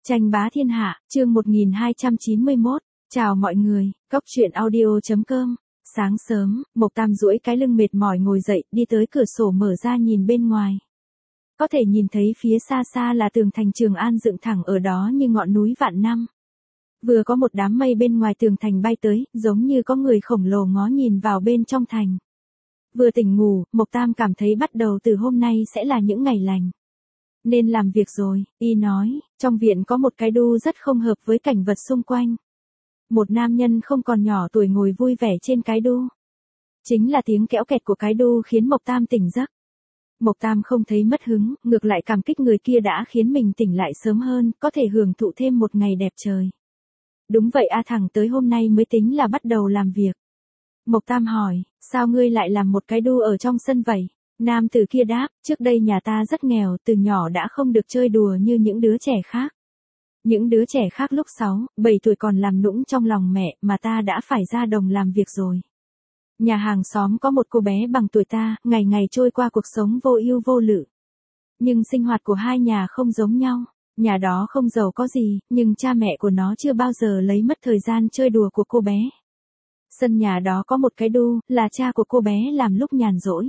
Tranh bá thiên hạ, chương 1291. Chào mọi người, Cóc truyện audio.com. Sáng sớm, Mộc Tam duỗi cái lưng mệt mỏi ngồi dậy, đi tới cửa sổ mở ra nhìn bên ngoài. Có thể nhìn thấy phía xa xa là tường thành Trường An dựng thẳng ở đó như ngọn núi vạn năm. Vừa có một đám mây bên ngoài tường thành bay tới, giống như có người khổng lồ ngó nhìn vào bên trong thành. Vừa tỉnh ngủ, Mộc Tam cảm thấy bắt đầu từ hôm nay sẽ là những ngày lành. Nên làm việc rồi, y nói, trong viện có một cái đu rất không hợp với cảnh vật xung quanh. Một nam nhân không còn nhỏ tuổi ngồi vui vẻ trên cái đu. Chính là tiếng kẽo kẹt của cái đu khiến Mộc Tam tỉnh giấc. Mộc Tam không thấy mất hứng, ngược lại cảm kích người kia đã khiến mình tỉnh lại sớm hơn, có thể hưởng thụ thêm một ngày đẹp trời. Đúng vậy thẳng tới hôm nay mới tính là bắt đầu làm việc. Mộc Tam hỏi, sao ngươi lại làm một cái đu ở trong sân vậy? Nam tử kia đáp, trước đây nhà ta rất nghèo, từ nhỏ đã không được chơi đùa như những đứa trẻ khác. Những đứa trẻ khác lúc 6, 7 tuổi còn làm nũng trong lòng mẹ, mà ta đã phải ra đồng làm việc rồi. Nhà hàng xóm có một cô bé bằng tuổi ta, ngày ngày trôi qua cuộc sống vô ưu vô lự. Nhưng sinh hoạt của hai nhà không giống nhau. Nhà đó không giàu có gì, nhưng cha mẹ của nó chưa bao giờ lấy mất thời gian chơi đùa của cô bé. Sân nhà đó có một cái đu, là cha của cô bé làm lúc nhàn rỗi.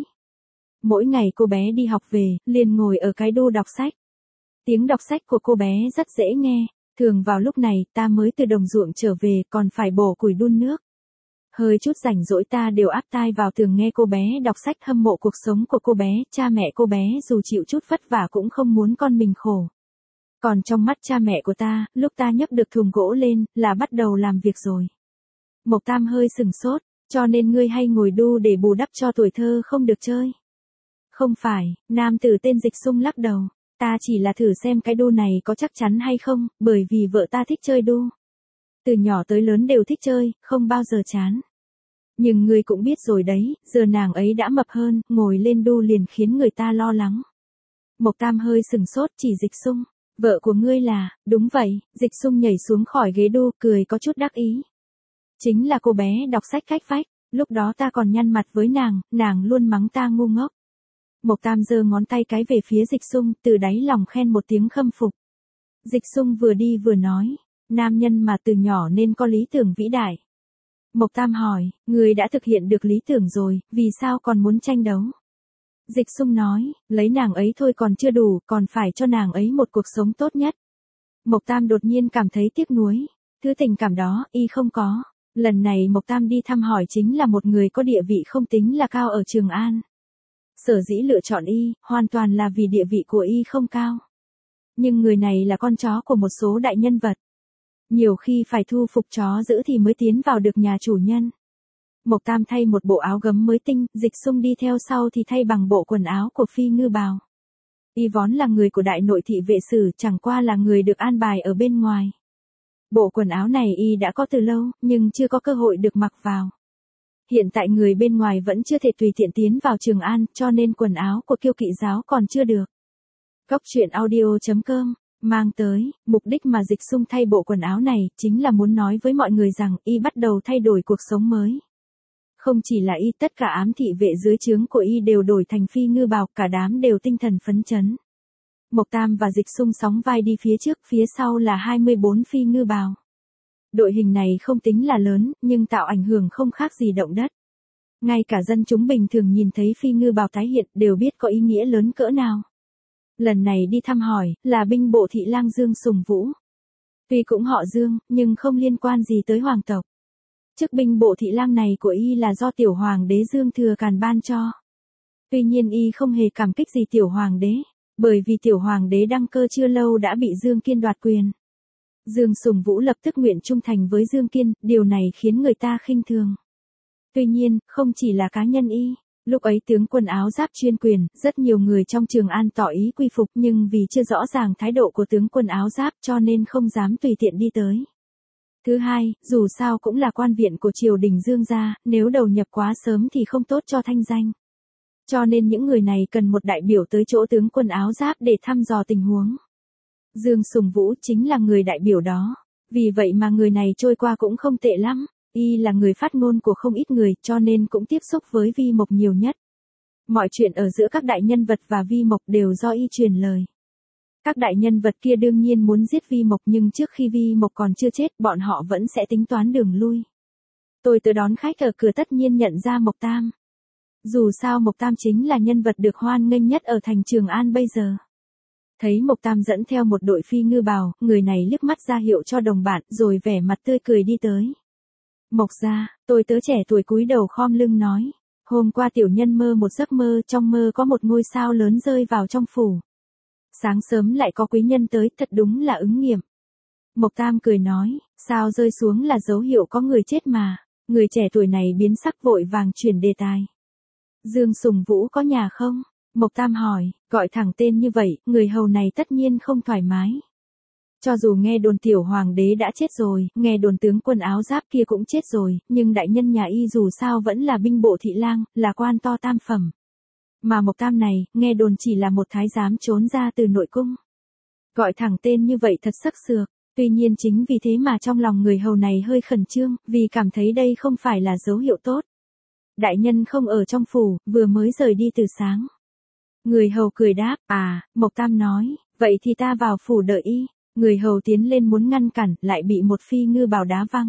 Mỗi ngày cô bé đi học về, liền ngồi ở cái đu đọc sách. Tiếng đọc sách của cô bé rất dễ nghe, thường vào lúc này ta mới từ đồng ruộng trở về còn phải bổ củi đun nước. Hơi chút rảnh rỗi ta đều áp tai vào tường nghe cô bé đọc sách, hâm mộ cuộc sống của cô bé, cha mẹ cô bé dù chịu chút vất vả cũng không muốn con mình khổ. Còn trong mắt cha mẹ của ta, lúc ta nhấc được thùng gỗ lên, là bắt đầu làm việc rồi. Mộc Tam hơi sừng sốt, cho nên ngươi hay ngồi đu để bù đắp cho tuổi thơ không được chơi. Không phải, nam tử tên Dịch Sung lắc đầu. Ta chỉ là thử xem cái đu này có chắc chắn hay không, bởi vì vợ ta thích chơi đu. Từ nhỏ tới lớn đều thích chơi, không bao giờ chán. Nhưng ngươi cũng biết rồi đấy, giờ nàng ấy đã mập hơn, ngồi lên đu liền khiến người ta lo lắng. Mộc Tam hơi sừng sốt chỉ Dịch Sung. Vợ của ngươi là, đúng vậy, Dịch Sung nhảy xuống khỏi ghế đu, cười có chút đắc ý. Chính là cô bé đọc sách cách vách, lúc đó ta còn nhăn mặt với nàng luôn mắng ta ngu ngốc. Mộc Tam giơ ngón tay cái về phía Dịch Sung, từ đáy lòng khen một tiếng khâm phục. Dịch Sung vừa đi vừa nói, nam nhân mà từ nhỏ nên có lý tưởng vĩ đại. Mộc Tam hỏi, người đã thực hiện được lý tưởng rồi, vì sao còn muốn tranh đấu? Dịch Sung nói, lấy nàng ấy thôi còn chưa đủ, còn phải cho nàng ấy một cuộc sống tốt nhất. Mộc Tam đột nhiên cảm thấy tiếc nuối, thứ tình cảm đó, y không có. Lần này Mộc Tam đi thăm hỏi chính là một người có địa vị không tính là cao ở Trường An. Sở dĩ lựa chọn y, hoàn toàn là vì địa vị của y không cao. Nhưng người này là con chó của một số đại nhân vật. Nhiều khi phải thu phục chó giữ thì mới tiến vào được nhà chủ nhân. Mộc Tam thay một bộ áo gấm mới tinh, Dịch Sung đi theo sau thì thay bằng bộ quần áo của Phi Ngư Bào. Y vốn là người của đại nội thị vệ sử, chẳng qua là người được an bài ở bên ngoài. Bộ quần áo này y đã có từ lâu, nhưng chưa có cơ hội được mặc vào. Hiện tại người bên ngoài vẫn chưa thể tùy tiện tiến vào Trường An, cho nên quần áo của Kiêu Kỵ giáo còn chưa được. Cóc truyện audio.com mang tới, mục đích mà Dịch Sung thay bộ quần áo này, chính là muốn nói với mọi người rằng, y bắt đầu thay đổi cuộc sống mới. Không chỉ là y, tất cả ám thị vệ dưới trướng của y đều đổi thành Phi Ngư Bào, cả đám đều tinh thần phấn chấn. Mộc Tam và Dịch Sung sóng vai đi phía trước, phía sau là 24 Phi Ngư Bào. Đội hình này không tính là lớn, nhưng tạo ảnh hưởng không khác gì động đất. Ngay cả dân chúng bình thường nhìn thấy Phi Ngư Bào tái hiện đều biết có ý nghĩa lớn cỡ nào. Lần này đi thăm hỏi, là binh bộ thị lang Dương Sùng Vũ. Tuy cũng họ Dương, nhưng không liên quan gì tới hoàng tộc. Chức binh bộ thị lang này của y là do tiểu hoàng đế Dương Thừa Càn ban cho. Tuy nhiên y không hề cảm kích gì tiểu hoàng đế, bởi vì tiểu hoàng đế đăng cơ chưa lâu đã bị Dương Kiên đoạt quyền. Dương Sùng Vũ lập tức nguyện trung thành với Dương Kiên, điều này khiến người ta khinh thường. Tuy nhiên, không chỉ là cá nhân y, lúc ấy tướng quân áo giáp chuyên quyền, rất nhiều người trong Trường An tỏ ý quy phục nhưng vì chưa rõ ràng thái độ của tướng quân áo giáp cho nên không dám tùy tiện đi tới. Thứ hai, dù sao cũng là quan viện của triều đình Dương gia, nếu đầu nhập quá sớm thì không tốt cho thanh danh. Cho nên những người này cần một đại biểu tới chỗ tướng quân áo giáp để thăm dò tình huống. Dương Sùng Vũ chính là người đại biểu đó, vì vậy mà người này trôi qua cũng không tệ lắm, y là người phát ngôn của không ít người cho nên cũng tiếp xúc với Vi Mộc nhiều nhất. Mọi chuyện ở giữa các đại nhân vật và Vi Mộc đều do y truyền lời. Các đại nhân vật kia đương nhiên muốn giết Vi Mộc, nhưng trước khi Vi Mộc còn chưa chết, bọn họ vẫn sẽ tính toán đường lui. Tôi tới đón khách ở cửa tất nhiên nhận ra Mộc Tam. Dù sao Mộc Tam chính là nhân vật được hoan nghênh nhất ở thành Trường An bây giờ. Thấy Mộc Tam dẫn theo một đội phi ngư bào, người này liếc mắt ra hiệu cho đồng bạn, rồi vẻ mặt tươi cười đi tới. Mộc gia, tôi tớ trẻ tuổi cúi đầu khom lưng nói. Hôm qua tiểu nhân mơ một giấc mơ, trong mơ có một ngôi sao lớn rơi vào trong phủ. Sáng sớm lại có quý nhân tới, thật đúng là ứng nghiệm. Mộc Tam cười nói, sao rơi xuống là dấu hiệu có người chết mà. Người trẻ tuổi này biến sắc vội vàng chuyển đề tài. Dương Sùng Vũ có nhà không? Mộc Tam hỏi, gọi thẳng tên như vậy, người hầu này tất nhiên không thoải mái. Cho dù nghe đồn tiểu hoàng đế đã chết rồi, nghe đồn tướng quân áo giáp kia cũng chết rồi, nhưng đại nhân nhà y dù sao vẫn là binh bộ thị lang, là quan to tam phẩm. Mà Mộc Tam này, nghe đồn chỉ là một thái giám trốn ra từ nội cung. Gọi thẳng tên như vậy thật sắc sược, tuy nhiên chính vì thế mà trong lòng người hầu này hơi khẩn trương, vì cảm thấy đây không phải là dấu hiệu tốt. Đại nhân không ở trong phủ, vừa mới rời đi từ sáng. Người hầu cười đáp, Mộc Tam nói, vậy thì ta vào phủ đợi y. Người hầu tiến lên muốn ngăn cản, lại bị một phi ngư bào đá văng.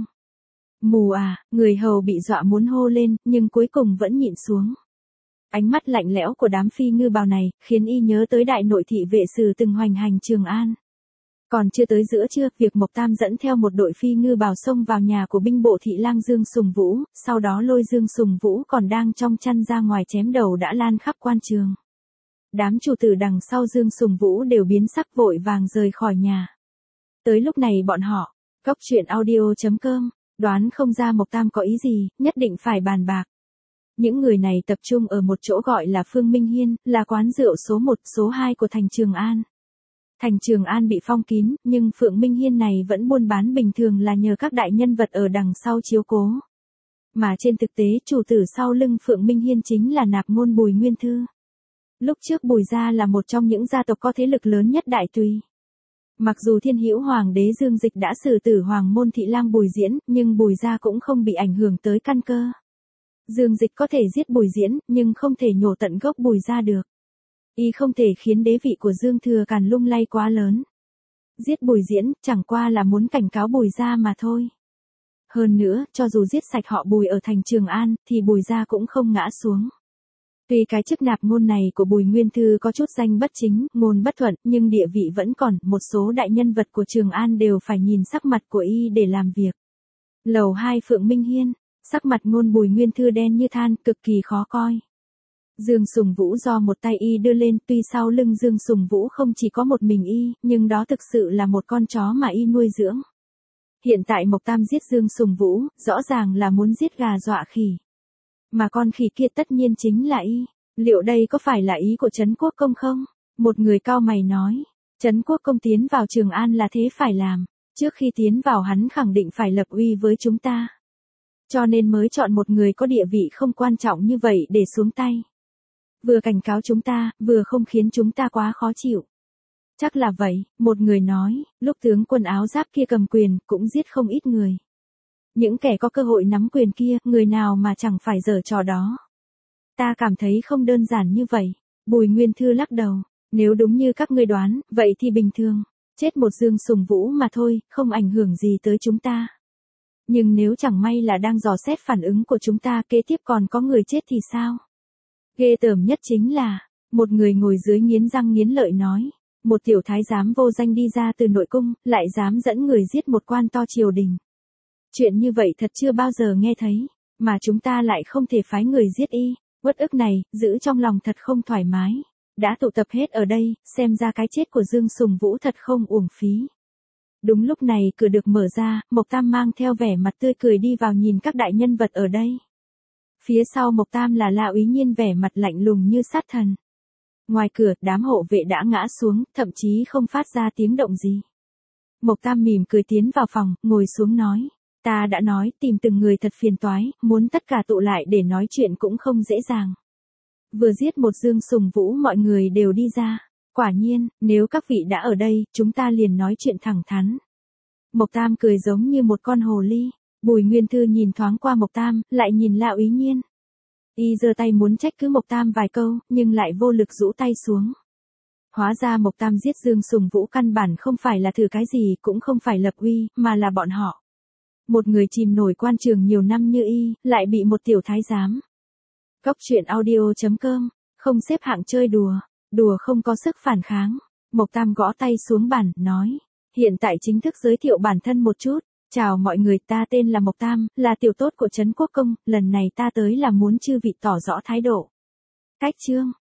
Mù người hầu bị dọa muốn hô lên, nhưng cuối cùng vẫn nhịn xuống. Ánh mắt lạnh lẽo của đám phi ngư bào này, khiến y nhớ tới đại nội thị vệ sử từng hoành hành Trường An. Còn chưa tới giữa trưa, việc Mộc Tam dẫn theo một đội phi ngư bào xông vào nhà của binh bộ thị lang Dương Sùng Vũ, sau đó lôi Dương Sùng Vũ còn đang trong chăn ra ngoài chém đầu đã lan khắp quan trường. Đám chủ tử đằng sau Dương Sùng Vũ đều biến sắc vội vàng rời khỏi nhà. Tới lúc này bọn họ, Cóc Truyện Audio.com, đoán không ra Mộc Tam có ý gì, nhất định phải bàn bạc. Những người này tập trung ở một chỗ gọi là Phương Minh Hiên, là quán rượu số 1, số 2 của thành Trường An. Thành Trường An bị phong kín, nhưng Phượng Minh Hiên này vẫn buôn bán bình thường là nhờ các đại nhân vật ở đằng sau chiếu cố. Mà trên thực tế chủ tử sau lưng Phượng Minh Hiên chính là nạp ngôn Bùi Nguyên Thư. Lúc trước Bùi gia là một trong những gia tộc có thế lực lớn nhất Đại Tùy. Mặc dù Thiên Hữu Hoàng đế Dương Dịch đã xử tử Hoàng môn thị lang Bùi Diễn, nhưng Bùi gia cũng không bị ảnh hưởng tới căn cơ. Dương Dịch có thể giết Bùi Diễn, nhưng không thể nhổ tận gốc Bùi gia được. Y không thể khiến đế vị của Dương Thừa Càn lung lay quá lớn. Giết Bùi Diễn, chẳng qua là muốn cảnh cáo Bùi gia mà thôi. Hơn nữa, cho dù giết sạch họ Bùi ở thành Trường An, thì Bùi gia cũng không ngã xuống. Tuy cái chức nạp ngôn này của Bùi Nguyên Thư có chút danh bất chính, ngôn bất thuận, nhưng địa vị vẫn còn, một số đại nhân vật của Trường An đều phải nhìn sắc mặt của y để làm việc. Lầu 2 Phượng Minh Hiên, sắc mặt ngôn Bùi Nguyên Thư đen như than, cực kỳ khó coi. Dương Sùng Vũ do một tay y đưa lên, tuy sau lưng Dương Sùng Vũ không chỉ có một mình y, nhưng đó thực sự là một con chó mà y nuôi dưỡng. Hiện tại Mộc Tam giết Dương Sùng Vũ, rõ ràng là muốn giết gà dọa khỉ. Mà con khỉ kia tất nhiên chính là y. Liệu đây có phải là ý của Trấn Quốc Công không? Một người cao mày nói. Trấn Quốc Công tiến vào Trường An là thế phải làm. Trước khi tiến vào hắn khẳng định phải lập uy với chúng ta. Cho nên mới chọn một người có địa vị không quan trọng như vậy để xuống tay. Vừa cảnh cáo chúng ta, vừa không khiến chúng ta quá khó chịu. Chắc là vậy, một người nói, lúc tướng quân áo giáp kia cầm quyền, cũng giết không ít người. Những kẻ có cơ hội nắm quyền kia, người nào mà chẳng phải giở trò đó. Ta cảm thấy không đơn giản như vậy. Bùi Nguyên Thư lắc đầu, nếu đúng như các ngươi đoán, vậy thì bình thường. Chết một Dương Sùng Vũ mà thôi, không ảnh hưởng gì tới chúng ta. Nhưng nếu chẳng may là đang dò xét phản ứng của chúng ta, kế tiếp còn có người chết thì sao? Ghê tởm nhất chính là, một người ngồi dưới nghiến răng nghiến lợi nói, một tiểu thái giám vô danh đi ra từ nội cung, lại dám dẫn người giết một quan to triều đình. Chuyện như vậy thật chưa bao giờ nghe thấy, mà chúng ta lại không thể phái người giết y, uất ức này, giữ trong lòng thật không thoải mái. Đã tụ tập hết ở đây, xem ra cái chết của Dương Sùng Vũ thật không uổng phí. Đúng lúc này cửa được mở ra, Mộc Tam mang theo vẻ mặt tươi cười đi vào nhìn các đại nhân vật ở đây. Phía sau Mộc Tam là La Úy Nhiên vẻ mặt lạnh lùng như sát thần. Ngoài cửa, đám hộ vệ đã ngã xuống, thậm chí không phát ra tiếng động gì. Mộc Tam mỉm cười tiến vào phòng, ngồi xuống nói. Ta đã nói, tìm từng người thật phiền toái, muốn tất cả tụ lại để nói chuyện cũng không dễ dàng. Vừa giết một Dương Sùng Vũ mọi người đều đi ra. Quả nhiên, nếu các vị đã ở đây, chúng ta liền nói chuyện thẳng thắn. Mộc Tam cười giống như một con hồ ly. Bùi Nguyên Thư nhìn thoáng qua Mộc Tam, lại nhìn La Úy Nhiên. Y giơ tay muốn trách cứ Mộc Tam vài câu, nhưng lại vô lực rũ tay xuống. Hóa ra Mộc Tam giết Dương Sùng Vũ căn bản không phải là thử cái gì, cũng không phải lập uy, mà là bọn họ. Một người chìm nổi quan trường nhiều năm như y, lại bị một tiểu thái giám. Cốc truyện audio.com, không xếp hạng chơi đùa, đùa không có sức phản kháng. Mộc Tam gõ tay xuống bàn, nói, hiện tại chính thức giới thiệu bản thân một chút. Chào mọi người, ta tên là Mộc Tam, là tiểu tốt của Trấn Quốc Công, lần này ta tới là muốn chư vị tỏ rõ thái độ. Cách chương.